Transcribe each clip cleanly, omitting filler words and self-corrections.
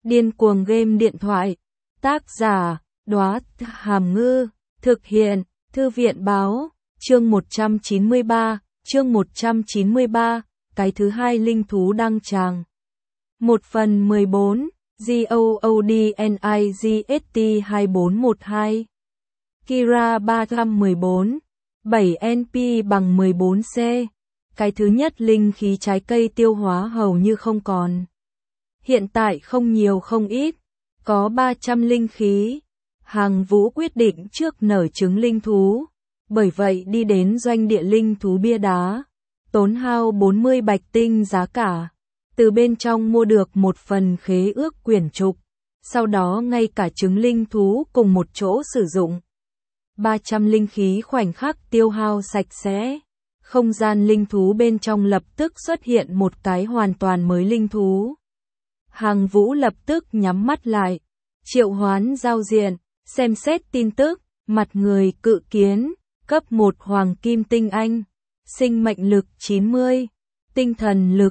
Điên cuồng game điện thoại. Tác giả, Đóa Hàm Ngư. Thực hiện, Thư viện Báo. Chương 193, cái thứ hai linh thú đăng tràng. 1/14, GOODNIGST 2412. Kira 314, 7NP bằng 14C. Cái thứ nhất linh khí trái cây tiêu hóa hầu như không còn. Hiện tại không nhiều không ít, có 300 linh khí. Hàng Vũ quyết định trước nở trứng linh thú, bởi vậy đi đến doanh địa linh thú bia đá, tốn hao 40 bạch tinh giá cả, từ bên trong mua được một phần khế ước quyển trục, sau đó ngay cả trứng linh thú cùng một chỗ sử dụng. 300 linh khí khoảnh khắc tiêu hao sạch sẽ, không gian linh thú bên trong lập tức xuất hiện một cái hoàn toàn mới linh thú. Hàng Vũ lập tức nhắm mắt lại, triệu hoán giao diện, xem xét tin tức, mặt người cự kiến, cấp 1 hoàng kim tinh anh, sinh mệnh lực 90, tinh thần lực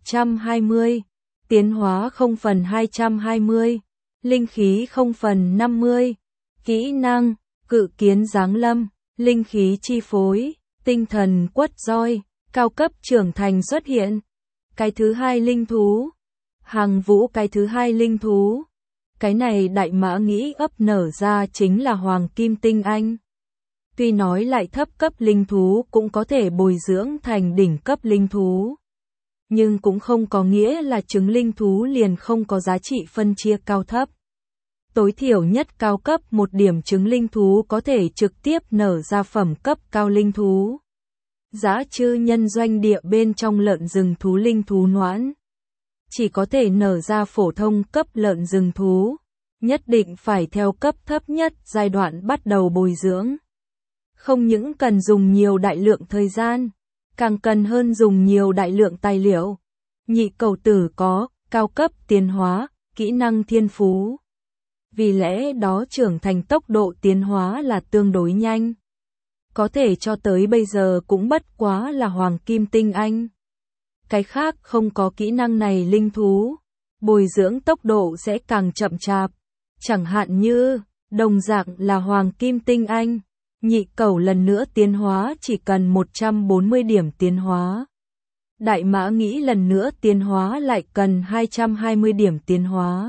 120, tiến hóa 0/220, linh khí 0/50, kỹ năng, cự kiến giáng lâm, linh khí chi phối, tinh thần quất roi, cao cấp trưởng thành xuất hiện. Cái thứ hai linh thú. Hàng Vũ cái thứ hai linh thú. Cái này đại mã nghĩ ấp nở ra chính là hoàng kim tinh anh. Tuy nói lại thấp cấp linh thú cũng có thể bồi dưỡng thành đỉnh cấp linh thú, nhưng cũng không có nghĩa là trứng linh thú liền không có giá trị phân chia cao thấp. Tối thiểu nhất cao cấp một điểm trứng linh thú có thể trực tiếp nở ra phẩm cấp cao linh thú. Dã chư nhân doanh địa bên trong lợn rừng thú linh thú noãn, chỉ có thể nở ra phổ thông cấp lợn rừng thú, nhất định phải theo cấp thấp nhất giai đoạn bắt đầu bồi dưỡng. Không những cần dùng nhiều đại lượng thời gian, càng cần hơn dùng nhiều đại lượng tài liệu. Nhị cầu tử có cao cấp tiến hóa, kỹ năng thiên phú. Vì lẽ đó trưởng thành tốc độ tiến hóa là tương đối nhanh. Có thể cho tới bây giờ cũng bất quá là hoàng kim tinh anh. Cái khác không có kỹ năng này linh thú, bồi dưỡng tốc độ sẽ càng chậm chạp. Chẳng hạn như, đồng dạng là hoàng kim tinh anh, nhị cẩu lần nữa tiến hóa chỉ cần 140 điểm tiến hóa. Đại mã nghĩ lần nữa tiến hóa lại cần 220 điểm tiến hóa.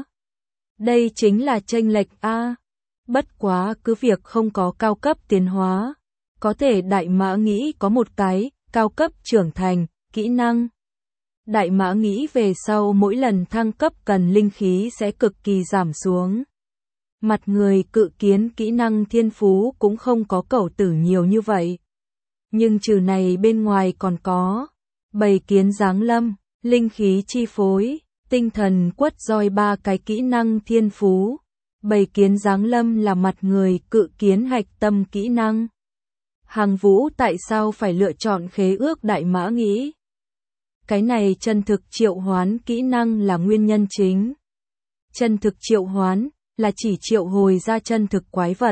Đây chính là chênh lệch A. Bất quá cứ việc không có cao cấp tiến hóa, có thể đại mã nghĩ có một cái cao cấp trưởng thành, kỹ năng. Đại mã nghĩ về sau mỗi lần thăng cấp cần linh khí sẽ cực kỳ giảm xuống. Mặt người cự kiến kỹ năng thiên phú cũng không có cẩu tử nhiều như vậy. Nhưng trừ này bên ngoài còn có bầy kiến giáng lâm, linh khí chi phối, tinh thần quất roi, 3 cái kỹ năng thiên phú. Bầy kiến giáng lâm là mặt người cự kiến hạch tâm kỹ năng. Hàng Vũ tại sao phải lựa chọn khế ước đại mã nghĩ? Cái này chân thực triệu hoán kỹ năng là nguyên nhân chính. Chân thực triệu hoán là chỉ triệu hồi ra chân thực quái vật.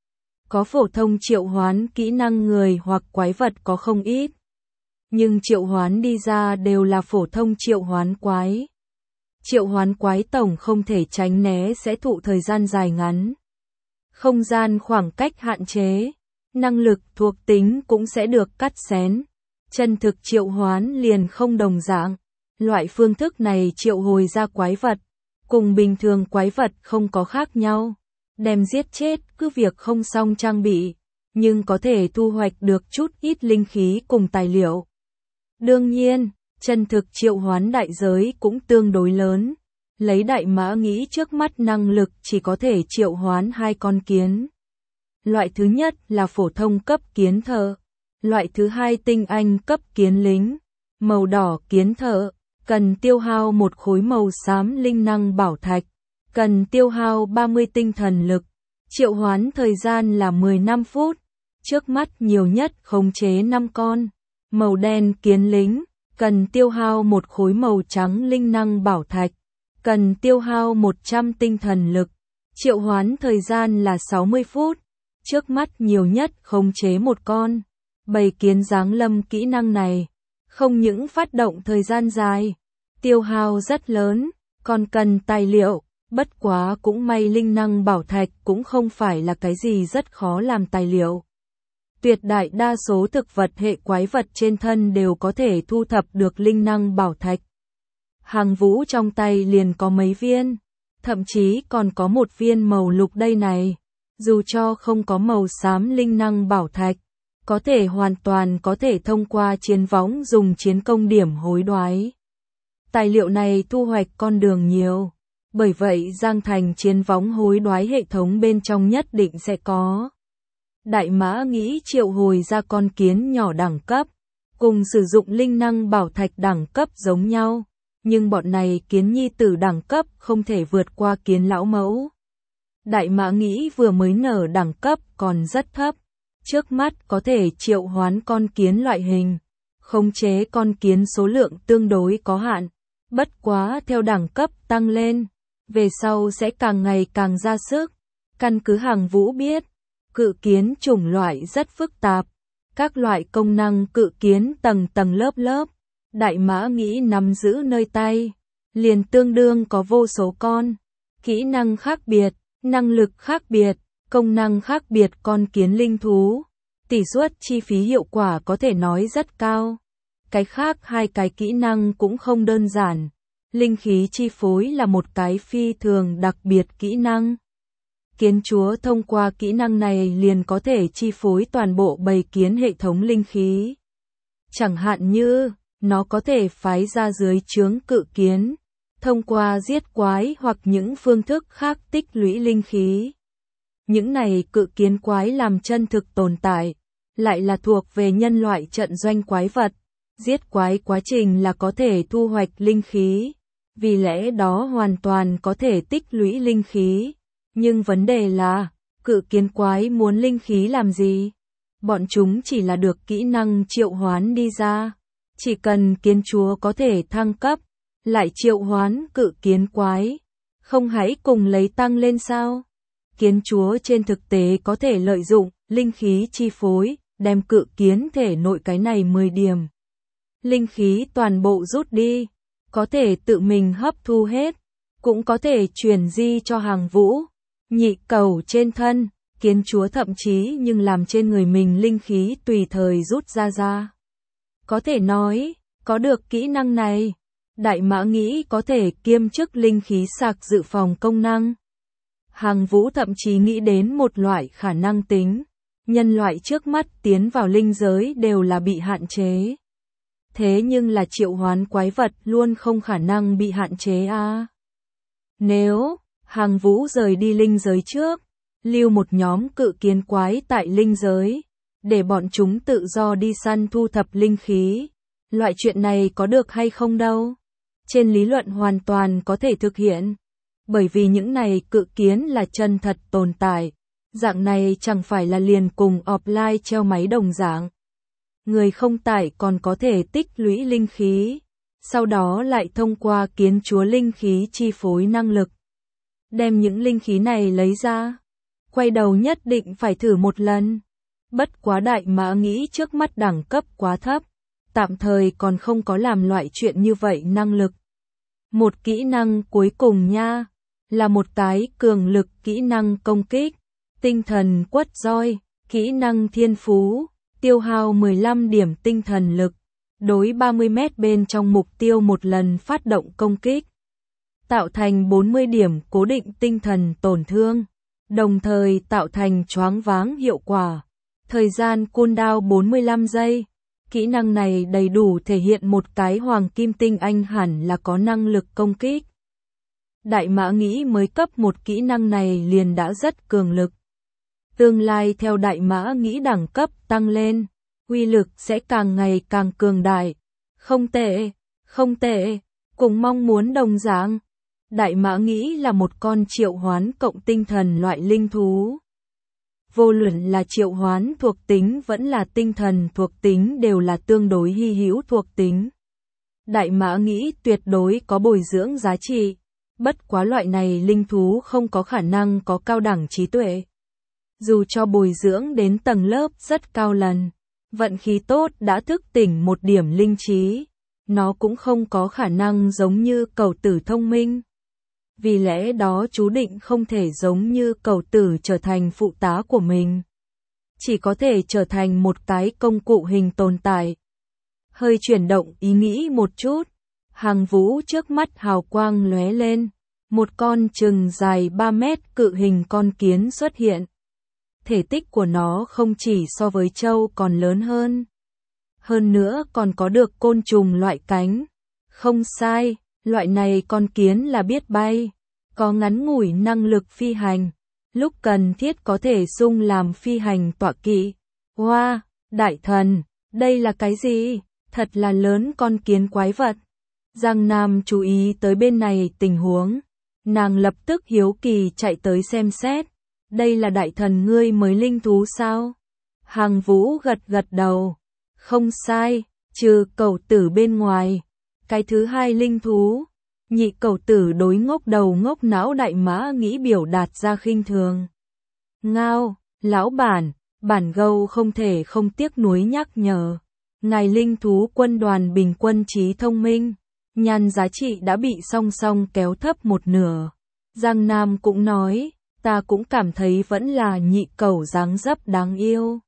Có phổ thông triệu hoán kỹ năng người hoặc quái vật có không ít, nhưng triệu hoán đi ra đều là phổ thông triệu hoán quái. Triệu hoán quái tổng không thể tránh né sẽ thụ thời gian dài ngắn. Không gian khoảng cách hạn chế, năng lực thuộc tính cũng sẽ được cắt xén. Chân thực triệu hoán liền không đồng dạng. Loại phương thức này triệu hồi ra quái vật, cùng bình thường quái vật không có khác nhau. Đem giết chết cứ việc không xong trang bị, nhưng có thể thu hoạch được chút ít linh khí cùng tài liệu. Đương nhiên, chân thực triệu hoán đại giới cũng tương đối lớn. Lấy đại mã nghĩ trước mắt năng lực chỉ có thể triệu hoán 2 con kiến. Loại thứ nhất là phổ thông cấp kiến thợ. Loại thứ hai tinh anh cấp kiến lính. Màu đỏ kiến thợ, cần tiêu hao một khối màu xám linh năng bảo thạch. Cần tiêu hao 30 tinh thần lực. Triệu hoán thời gian là 15 phút. Trước mắt nhiều nhất khống chế 5 con. Màu đen kiến lính, cần tiêu hao một khối màu trắng linh năng bảo thạch. Cần tiêu hao 100 tinh thần lực. Triệu hoán thời gian là 60 phút. Trước mắt nhiều nhất khống chế 1 con. Bầy kiến giáng lâm kỹ năng này, không những phát động thời gian dài, tiêu hao rất lớn, còn cần tài liệu. Bất quá cũng may linh năng bảo thạch cũng không phải là cái gì rất khó làm tài liệu. Tuyệt đại đa số thực vật hệ quái vật trên thân đều có thể thu thập được linh năng bảo thạch. Hàng Vũ trong tay liền có mấy viên, thậm chí còn có một viên màu lục đây này. Dù cho không có màu xám linh năng bảo thạch, có thể hoàn toàn có thể thông qua chiến võng dùng chiến công điểm hối đoái. Tài liệu này thu hoạch con đường nhiều, bởi vậy Giang Thành chiến võng hối đoái hệ thống bên trong nhất định sẽ có. Đại Mã nghĩ triệu hồi ra con kiến nhỏ đẳng cấp, cùng sử dụng linh năng bảo thạch đẳng cấp giống nhau, nhưng bọn này kiến nhi tử đẳng cấp không thể vượt qua kiến lão mẫu. Đại Mã nghĩ vừa mới nở đẳng cấp còn rất thấp, trước mắt có thể triệu hoán con kiến loại hình, khống chế con kiến số lượng tương đối có hạn, bất quá theo đẳng cấp tăng lên, về sau sẽ càng ngày càng ra sức. Căn cứ Hàng Vũ biết, cự kiến chủng loại rất phức tạp, các loại công năng cự kiến tầng tầng lớp lớp, Đại Mã nghĩ nắm giữ nơi tay, liền tương đương có vô số con, kỹ năng khác biệt, năng lực khác biệt, công năng khác biệt con kiến linh thú, tỷ suất chi phí hiệu quả có thể nói rất cao. Cái khác hai cái kỹ năng cũng không đơn giản, linh khí chi phối là một cái phi thường đặc biệt kỹ năng. Kiến chúa thông qua kỹ năng này liền có thể chi phối toàn bộ bầy kiến hệ thống linh khí. Chẳng hạn như, nó có thể phái ra dưới trướng cự kiến, thông qua giết quái hoặc những phương thức khác tích lũy linh khí. Những này cự kiến quái làm chân thực tồn tại, lại là thuộc về nhân loại trận doanh quái vật. Giết quái quá trình là có thể thu hoạch linh khí, vì lẽ đó hoàn toàn có thể tích lũy linh khí. Nhưng vấn đề là, cự kiến quái muốn linh khí làm gì? Bọn chúng chỉ là được kỹ năng triệu hoán đi ra. Chỉ cần kiến chúa có thể thăng cấp, lại triệu hoán cự kiến quái. Không hãy cùng lấy tăng lên sao? Kiến chúa trên thực tế có thể lợi dụng linh khí chi phối, đem cự kiến thể nội cái này 10 điểm. Linh khí toàn bộ rút đi, có thể tự mình hấp thu hết, cũng có thể truyền di cho Hàng Vũ. Nhị cầu trên thân, kiến chúa thậm chí nhưng làm trên người mình linh khí tùy thời rút ra. Có thể nói, có được kỹ năng này, Đại Mã nghĩ có thể kiêm chức linh khí sạc dự phòng công năng. Hàng Vũ thậm chí nghĩ đến một loại khả năng tính, nhân loại trước mắt tiến vào linh giới đều là bị hạn chế. Thế nhưng là triệu hoán quái vật luôn không khả năng bị hạn chế à. Nếu Hàng Vũ rời đi linh giới trước, lưu một nhóm cự kiến quái tại linh giới, để bọn chúng tự do đi săn thu thập linh khí. Loại chuyện này có được hay không đâu? Trên lý luận hoàn toàn có thể thực hiện, bởi vì những này cự kiến là chân thật tồn tại. Dạng này chẳng phải là liền cùng offline treo máy đồng dạng. Người không tải còn có thể tích lũy linh khí, sau đó lại thông qua kiến chúa linh khí chi phối năng lực. Đem những linh khí này lấy ra, quay đầu nhất định phải thử một lần. Bất quá Đại Mã nghĩ trước mắt đẳng cấp quá thấp, tạm thời còn không có làm loại chuyện như vậy năng lực. Một kỹ năng cuối cùng nha, là một cái cường lực kỹ năng công kích, tinh thần quất roi, kỹ năng thiên phú, tiêu hao 15 điểm tinh thần lực, đối 30 mét bên trong mục tiêu một lần phát động công kích. Tạo thành 40 điểm cố định tinh thần tổn thương, đồng thời tạo thành choáng váng hiệu quả. Thời gian cooldown 45 giây. Kỹ năng này đầy đủ thể hiện một cái hoàng kim tinh anh hẳn là có năng lực công kích. Đại Mã nghĩ mới cấp một kỹ năng này liền đã rất cường lực. Tương lai theo Đại Mã nghĩ đẳng cấp tăng lên, uy lực sẽ càng ngày càng cường đại. Không tệ, cùng mong muốn đồng dạng. Đại Mã nghĩ là một con triệu hoán cộng tinh thần loại linh thú. Vô luận là triệu hoán thuộc tính vẫn là tinh thần thuộc tính đều là tương đối hy hữu thuộc tính. Đại Mã nghĩ tuyệt đối có bồi dưỡng giá trị, bất quá loại này linh thú không có khả năng có cao đẳng trí tuệ. Dù cho bồi dưỡng đến tầng lớp rất cao lần, vận khí tốt đã thức tỉnh một điểm linh trí, nó cũng không có khả năng giống như cẩu tử thông minh. vì lẽ đó chú định không thể giống như Cẩu Tử trở thành phụ tá của mình. Chỉ có thể trở thành một cái công cụ hình tồn tại. Hơi chuyển động ý nghĩ một chút, Hằng Vũ trước mắt hào quang lóe lên, một con chừng dài 3 mét cự hình con kiến xuất hiện. Thể tích của nó không chỉ so với trâu còn lớn hơn. Hơn nữa còn có được côn trùng loại cánh. Không sai, loại này con kiến là biết bay, có ngắn ngủi năng lực phi hành, lúc cần thiết có thể xung làm phi hành tọa kỵ. Wow, đại thần, đây là cái gì? Thật là lớn con kiến quái vật. Giang Nam chú ý tới bên này tình huống, nàng lập tức hiếu kỳ chạy tới xem xét. Đây là đại thần ngươi mới linh thú sao? Hằng Vũ gật gật đầu. Không sai, trừ Cẩu Tử bên ngoài. Cái thứ hai linh thú. Nhị Cẩu Tử đối ngốc đầu ngốc não Đại Mã Nghĩ biểu đạt ra khinh thường. Ngao, lão bản gâu không thể không tiếc nuối nhắc nhở. Ngài linh thú quân đoàn bình quân trí thông minh, nhan giá trị đã bị song song kéo thấp một nửa. Giang Nam cũng nói, ta cũng cảm thấy vẫn là nhị cẩu dáng dấp đáng yêu.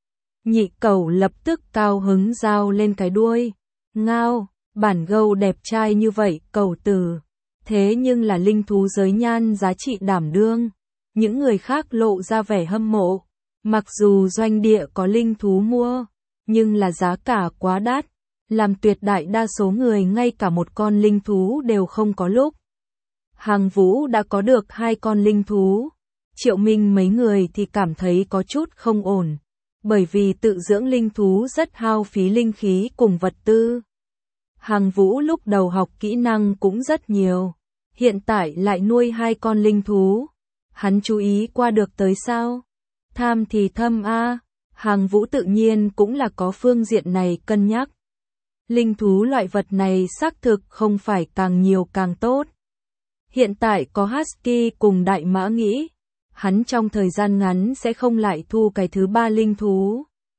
Nhị cẩu lập tức cao hứng giao lên cái đuôi. Ngao, bản gâu đẹp trai như vậy Cẩu Tử. Thế nhưng là linh thú giới nhan giá trị đảm đương. Những người khác lộ ra vẻ hâm mộ. Mặc dù doanh địa có linh thú mua, nhưng là giá cả quá đắt. Làm tuyệt đại đa số người ngay cả một con linh thú đều không có lúc. Hằng Vũ đã có được 2 con linh thú. Triệu Minh mấy người thì cảm thấy có chút không ổn. Bởi vì tự dưỡng linh thú rất hao phí linh khí cùng vật tư. Hằng Vũ lúc đầu học kỹ năng cũng rất nhiều. Hiện tại lại nuôi 2 con linh thú. Hắn chú ý qua được tới sao? Tham thì thâm a. Hằng Vũ tự nhiên cũng là có phương diện này cân nhắc. Linh thú loại vật này xác thực không phải càng nhiều càng tốt. Hiện tại có Husky cùng Đại Mã Nghĩ. Hắn trong thời gian ngắn sẽ không lại thu cái thứ 3 linh thú.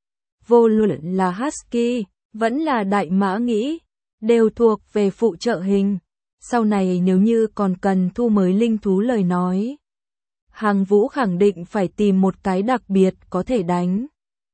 Vô luận là Husky, vẫn là Đại Mã Nghĩ, đều thuộc về phụ trợ hình. Sau này nếu như còn cần thu mới linh thú lời nói, Hằng Vũ khẳng định phải tìm một cái đặc biệt có thể đánh.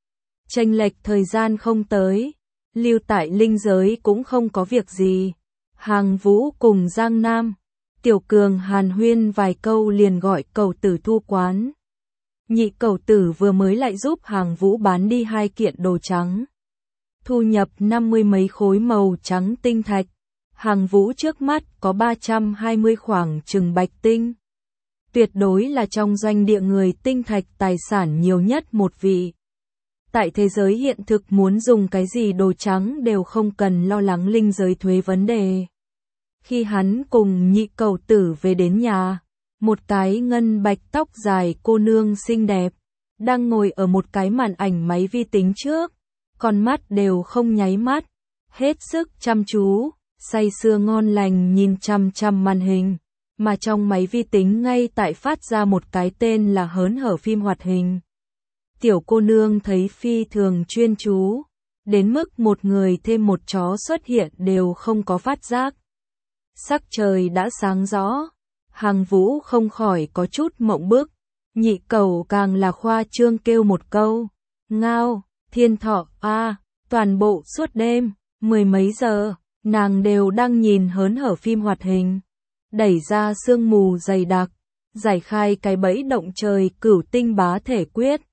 Chênh lệch thời gian không tới, lưu tại linh giới cũng không có việc gì. Hằng Vũ cùng Giang Nam, Tiểu Cường hàn huyên vài câu liền gọi Cẩu Tử thu quán. Nhị Cẩu Tử vừa mới lại giúp Hằng Vũ bán đi 2 kiện đồ trắng. Thu nhập 50 mấy khối màu trắng tinh thạch. Hằng Vũ trước mắt có 320 khoảng chừng bạch tinh. Tuyệt đối là trong doanh địa người tinh thạch tài sản nhiều nhất một vị. Tại thế giới hiện thực muốn dùng cái gì đồ trắng đều không cần lo lắng linh giới thuế vấn đề. Khi hắn cùng Nhị Cẩu Tử về đến nhà, một cái ngân bạch tóc dài cô nương xinh đẹp, đang ngồi ở một cái màn ảnh máy vi tính trước, con mắt đều không nháy mắt, hết sức chăm chú, say sưa ngon lành nhìn chăm chăm màn hình, mà trong máy vi tính ngay tại phát ra một cái tên là hớn hở phim hoạt hình. Tiểu cô nương thấy phi thường chuyên chú, đến mức một người thêm một chó xuất hiện đều không có phát giác. Sắc trời đã sáng rõ, Hằng Vũ không khỏi có chút mộng bức. Nhị Cẩu càng là khoa trương kêu một câu, ngao, thiên thọ a. Toàn bộ suốt đêm, 10 mấy giờ, nàng đều đang nhìn hớn hở phim hoạt hình. Đẩy ra sương mù dày đặc, giải khai cái bẫy động trời cửu tinh bá thể quyết.